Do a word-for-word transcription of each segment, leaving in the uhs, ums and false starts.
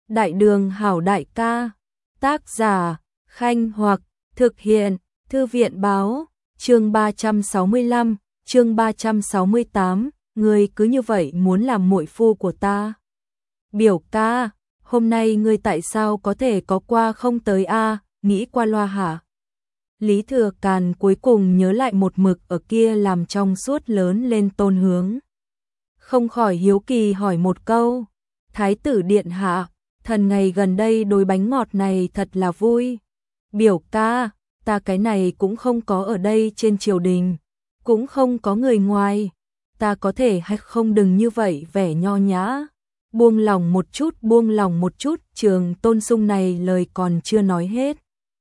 Đại đường hảo đại ca. Tác giả Khanh Hoặc. Thực hiện Thư viện báo. Chương ba trăm sáu mươi lăm, chương ba trăm sáu mươi tám, ngươi cứ như vậy muốn làm muội phu của ta. Biểu ca, hôm nay ngươi tại sao có thể có qua không tới a, nghĩ qua loa hả? Lý Thừa Càn cuối cùng nhớ lại một mực ở kia làm trong suốt lớn lên Tôn Hướng. Không khỏi hiếu kỳ hỏi một câu, Thái tử điện hạ, thần ngày gần đây đối bánh ngọt này thật là vui. Biểu ca, ta cái này cũng không có ở đây trên triều đình, cũng không có người ngoài, ta có thể hay không đừng như vậy vẻ nho nhã. Buông lòng một chút, buông lòng một chút, Trường Tôn Sung này lời còn chưa nói hết.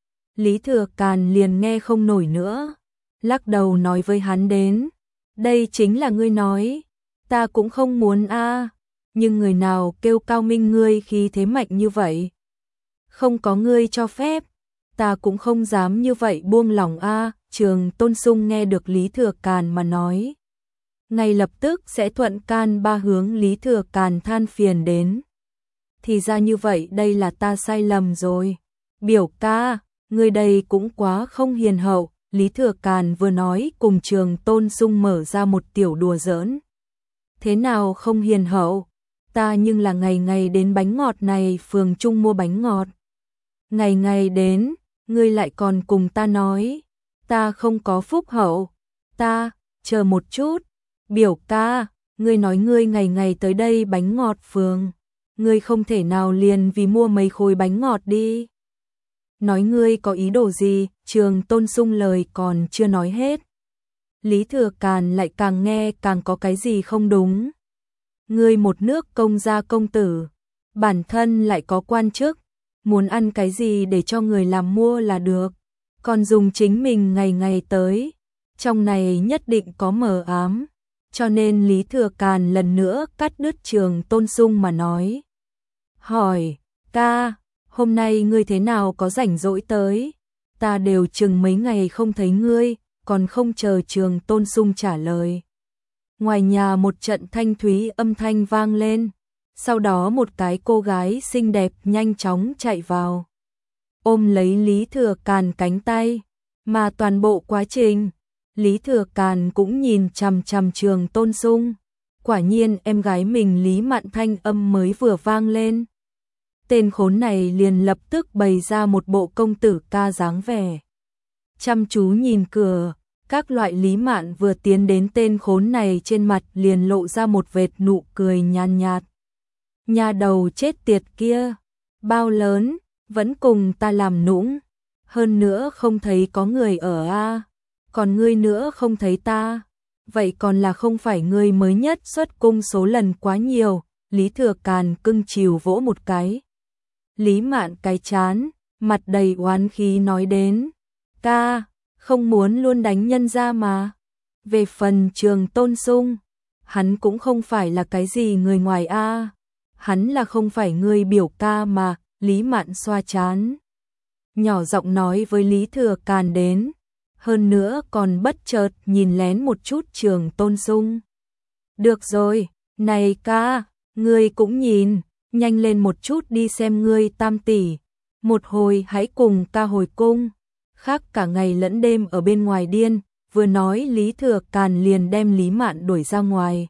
Lý Thừa Càn liền nghe không nổi nữa, lắc đầu nói với hắn đến, đây chính là ngươi nói, ta cũng không muốn a, nhưng người nào kêu Cao Minh ngươi khí thế mạnh như vậy? Không có ngươi cho phép, ta cũng không dám như vậy buông lòng a. Trường Tôn Sung nghe được Lý Thừa Càn mà nói, ngay lập tức sẽ thuận can ba hướng. Lý Thừa Càn than phiền đến, thì ra như vậy, đây là ta sai lầm rồi. Biểu ca, người đây cũng quá không hiền hậu. Lý Thừa Càn vừa nói cùng Trường Tôn Sung mở ra một tiểu đùa giỡn. Thế nào không hiền hậu? Ta nhưng là ngày ngày đến bánh ngọt này phường Trung mua bánh ngọt. Ngày ngày đến, ngươi lại còn cùng ta nói, ta không có phúc hậu. Ta, chờ một chút, biểu ca, ngươi nói ngươi ngày ngày tới đây bánh ngọt phường, ngươi không thể nào liền vì mua mấy khối bánh ngọt đi. Nói ngươi có ý đồ gì? Trường Tôn Sung lời còn chưa nói hết, Lý Thừa Càn lại càng nghe càng có cái gì không đúng. Ngươi một nước công gia công tử, bản thân lại có quan chức, muốn ăn cái gì để cho người làm mua là được, còn dùng chính mình ngày ngày tới, trong này nhất định có mờ ám. Cho nên Lý Thừa Càn lần nữa cắt đứt Trường Tôn Sung mà nói, hỏi, ca, hôm nay ngươi thế nào có rảnh rỗi tới? Ta đều chừng mấy ngày không thấy ngươi, còn không chờ Trường Tôn Sung trả lời. Ngoài nhà một trận thanh thúy âm thanh vang lên, sau đó một cái cô gái xinh đẹp nhanh chóng chạy vào, ôm lấy Lý Thừa Càn cánh tay, mà toàn bộ quá trình, Lý Thừa Càn cũng nhìn chằm chằm Trường Tôn Sung. Quả nhiên em gái mình Lý Mạn thanh âm mới vừa vang lên, tên khốn này liền lập tức bày ra một bộ công tử ca dáng vẻ, chăm chú nhìn cửa. Các loại Lý Mạn vừa tiến đến, tên khốn này trên mặt liền lộ ra một vệt nụ cười nhàn nhạt. Nhà đầu chết tiệt kia, bao lớn, vẫn cùng ta làm nũng, hơn nữa không thấy có người ở a, còn ngươi nữa không thấy ta, vậy còn là không phải ngươi mới nhất xuất cung số lần quá nhiều. Lý Thừa Càn cưng chiều vỗ một cái Lý Mạn cái chán, mặt đầy oán khí nói đến, ca, không muốn luôn đánh nhân ra mà. Về phần Trường Tôn Sung, hắn cũng không phải là cái gì người ngoài a, hắn là không phải người biểu ca mà. Lý Mạn xoa chán, nhỏ giọng nói với Lý Thừa Càn đến, hơn nữa còn bất chợt nhìn lén một chút Trường Tôn Sung. Được rồi, này ca, ngươi cũng nhìn, nhanh lên một chút đi xem ngươi tam tỷ, một hồi hãy cùng ca hồi cung, khác cả ngày lẫn đêm ở bên ngoài điên. Vừa nói Lý Thừa Càn liền đem Lý Mạn đuổi ra ngoài.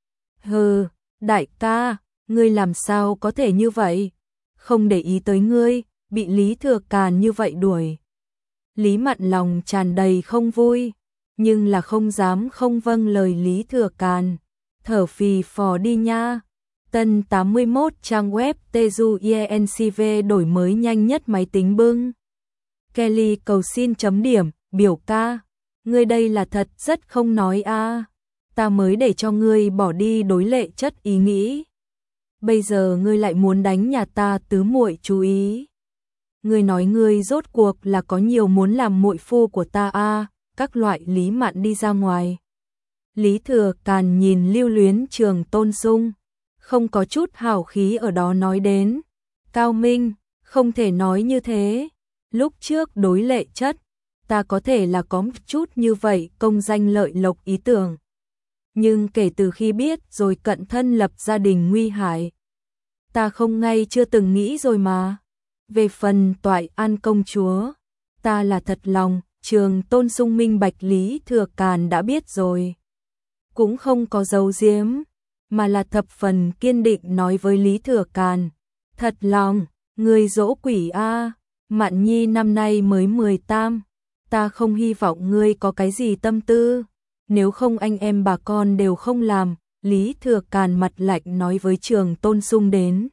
Hừ, đại ca, ngươi làm sao có thể như vậy? Không để ý tới ngươi, bị Lý Thừa Càn như vậy đuổi. Lý Mạn lòng tràn đầy không vui, nhưng là không dám không vâng lời Lý Thừa Càn, thở phì phò đi nha. Tân tám mươi mốt trang web Teju Encv đổi mới nhanh nhất máy tính bưng. Kelly cầu xin chấm điểm, biểu ca, ngươi đây là thật rất không nói a, ta mới để cho ngươi bỏ đi đối lệ chất ý nghĩ, bây giờ ngươi lại muốn đánh nhà ta tứ muội chú ý. Ngươi nói ngươi rốt cuộc là có nhiều muốn làm muội phu của ta a. Các loại Lý Mạn đi ra ngoài. Lý Thừa Càn nhìn lưu luyến Trường Tôn Sung, không có chút hào khí ở đó nói đến, Cao Minh, không thể nói như thế. Lúc trước đối lệ chất, ta có thể là có một chút như vậy công danh lợi lộc ý tưởng. Nhưng kể từ khi biết rồi cận thân lập gia đình nguy hại, ta không ngay chưa từng nghĩ rồi mà. Về phần Toại An công chúa, ta là thật lòng, Trường Tôn Sung minh bạch Lý Thừa Càn đã biết rồi. Cũng không có giấu giếm, mà là thập phần kiên định nói với Lý Thừa Càn. Thật lòng, người dỗ quỷ a, Mạn Nhi năm nay mới mười tám, ta không hy vọng ngươi có cái gì tâm tư, nếu không anh em bà con đều không làm. Lý Thừa Càn mặt lạnh nói với Trường Tôn Sung đến.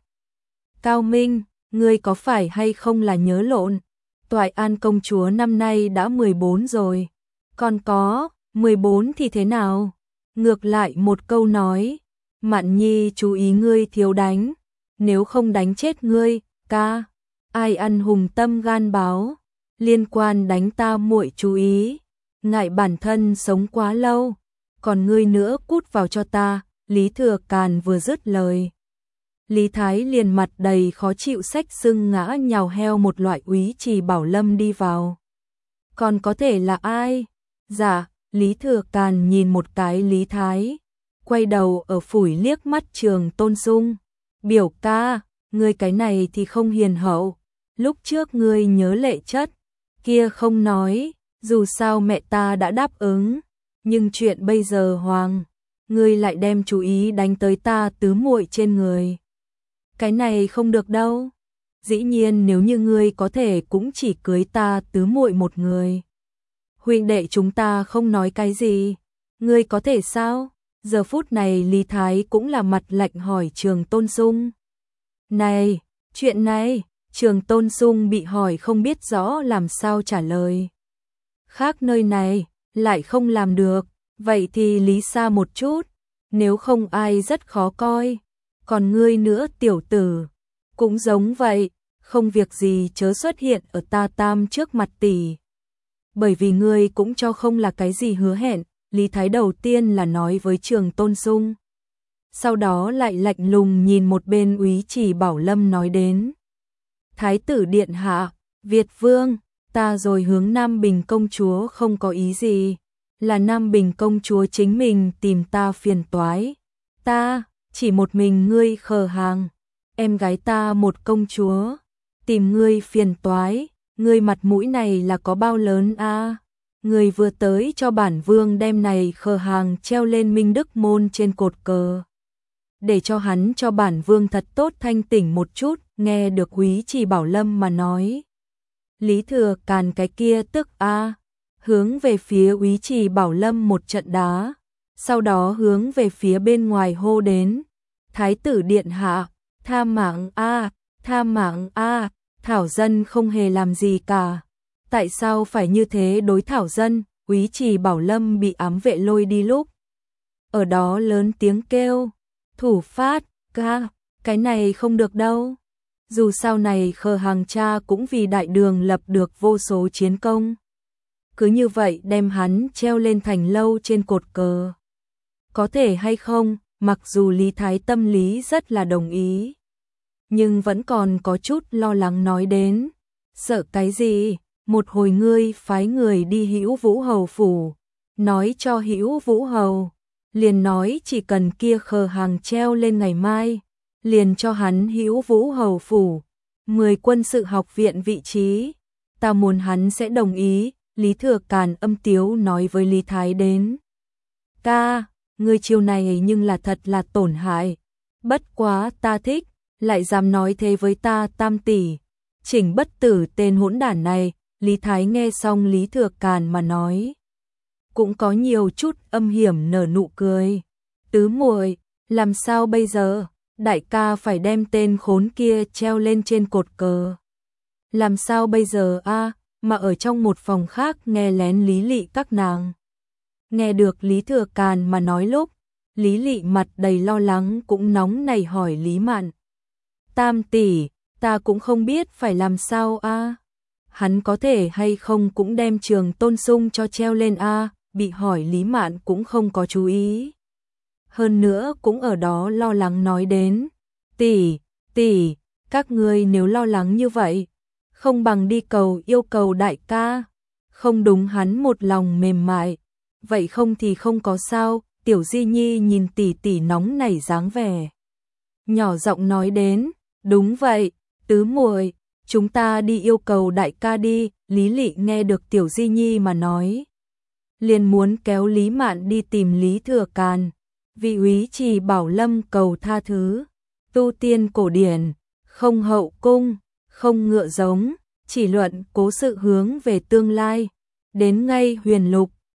Cao Minh, ngươi có phải hay không là nhớ lộn, Toại An công chúa năm nay đã mười bốn rồi. Còn có, mười bốn thì thế nào? Ngược lại một câu nói, Mạn Nhi chú ý ngươi thiếu đánh, nếu không đánh chết ngươi, ca. Ai ăn hùng tâm gan báo, liên quan đánh ta muội chú ý, ngại bản thân sống quá lâu, còn ngươi nữa cút vào cho ta. Lý Thừa Càn vừa dứt lời, Lý Thái liền mặt đầy khó chịu xách sưng ngã nhào heo một loại Úy Trì Bảo Lâm đi vào. Còn có thể là ai? Dạ, Lý Thừa Càn nhìn một cái Lý Thái, quay đầu ở phủi liếc mắt Trường Tôn Sung. Biểu ca, ngươi cái này thì không hiền hậu, lúc trước ngươi nhớ lệ chất, kia không nói, dù sao mẹ ta đã đáp ứng, nhưng chuyện bây giờ Hoàng, ngươi lại đem chú ý đánh tới ta tứ muội trên người. Cái này không được đâu. Dĩ nhiên nếu như ngươi có thể cũng chỉ cưới ta tứ muội một người. Huynh đệ chúng ta không nói cái gì. Ngươi có thể sao? Giờ phút này Lý Thái cũng là mặt lạnh hỏi Trường Tôn Sung. Này, chuyện này, Trường Tôn Sung bị hỏi không biết rõ làm sao trả lời. Khác nơi này, lại không làm được, vậy thì lý xa một chút, nếu không ai rất khó coi. Còn ngươi nữa tiểu tử, cũng giống vậy, không việc gì chớ xuất hiện ở ta tam trước mặt tỷ. Bởi vì ngươi cũng cho không là cái gì hứa hẹn, Lý Thái đầu tiên là nói với Trường Tôn Sung. Sau đó lại lạnh lùng nhìn một bên Úy Trì Bảo Lâm nói đến. Thái tử điện hạ, Việt vương, ta rồi hướng Nam Bình công chúa không có ý gì, là Nam Bình công chúa chính mình tìm ta phiền toái. Ta, chỉ một mình ngươi khờ hàng, em gái ta một công chúa, tìm ngươi phiền toái, ngươi mặt mũi này là có bao lớn a? À? Ngươi vừa tới cho bản vương đem này khờ hàng treo lên Minh Đức môn trên cột cờ, để cho hắn cho bản vương thật tốt thanh tỉnh một chút. Nghe được Úy Trì Bảo Lâm mà nói, Lý Thừa Càn cái kia tức a, hướng về phía Úy Trì Bảo Lâm một trận đá, sau đó hướng về phía bên ngoài hô đến. Thái tử điện hạ, tha mạng a, tha mạng a, Thảo dân không hề làm gì cả. Tại sao phải như thế đối Thảo dân? Úy Trì Bảo Lâm bị ám vệ lôi đi lúc ở đó lớn tiếng kêu, thủ phát, ca, cái này không được đâu. Dù sau này khờ hàng cha cũng vì đại đường lập được vô số chiến công, cứ như vậy đem hắn treo lên thành lâu trên cột cờ. Có thể hay không, mặc dù Lý Thái tâm lý rất là đồng ý, nhưng vẫn còn có chút lo lắng nói đến. Sợ cái gì? Một hồi ngươi phái người đi Hữu Vũ Hầu phủ, nói cho Hữu Vũ Hầu, liền nói chỉ cần kia khờ hàng treo lên ngày mai, liền cho hắn Hữu Vũ Hầu phủ mười quân sự học viện vị trí, ta muốn hắn sẽ đồng ý. Lý Thừa Càn âm tiếu nói với Lý Thái đến. Ca, ngươi chiêu này nhưng là thật là tổn hại, bất quá ta thích, lại dám nói thế với ta tam tỷ, chỉnh bất tử tên hỗn đản này. Lý Thái nghe xong Lý Thừa Càn mà nói, cũng có nhiều chút âm hiểm nở nụ cười. Tứ muội, làm sao bây giờ? Đại ca phải đem tên khốn kia treo lên trên cột cờ. Làm sao bây giờ a? À? Mà ở trong một phòng khác nghe lén Lý Lị các nàng. Nghe được Lý Thừa Càn mà nói lúc, Lý Lị mặt đầy lo lắng cũng nóng nảy hỏi Lý Mạn. Tam tỷ, ta cũng không biết phải làm sao a. À? Hắn có thể hay không cũng đem Trường Tôn Sung cho treo lên a? À? Bị hỏi Lý Mạn cũng không có chú ý. Hơn nữa cũng ở đó lo lắng nói đến. Tỷ, tỷ, các ngươi nếu lo lắng như vậy, không bằng đi cầu yêu cầu đại ca. Không đúng hắn một lòng mềm mại. Vậy không thì không có sao. Tiểu Di Nhi nhìn tỷ tỷ nóng nảy dáng vẻ, nhỏ giọng nói đến, đúng vậy, tứ muội, chúng ta đi yêu cầu đại ca đi. Lý Lị nghe được Tiểu Di Nhi mà nói, liền muốn kéo Lý Mạn đi tìm Lý Thừa Càn. Vị úy trì bảo Lâm cầu tha thứ, tu tiên cổ điển, không hậu cung, không ngựa giống, chỉ luận cố sự hướng về tương lai. Đến ngay huyền lục,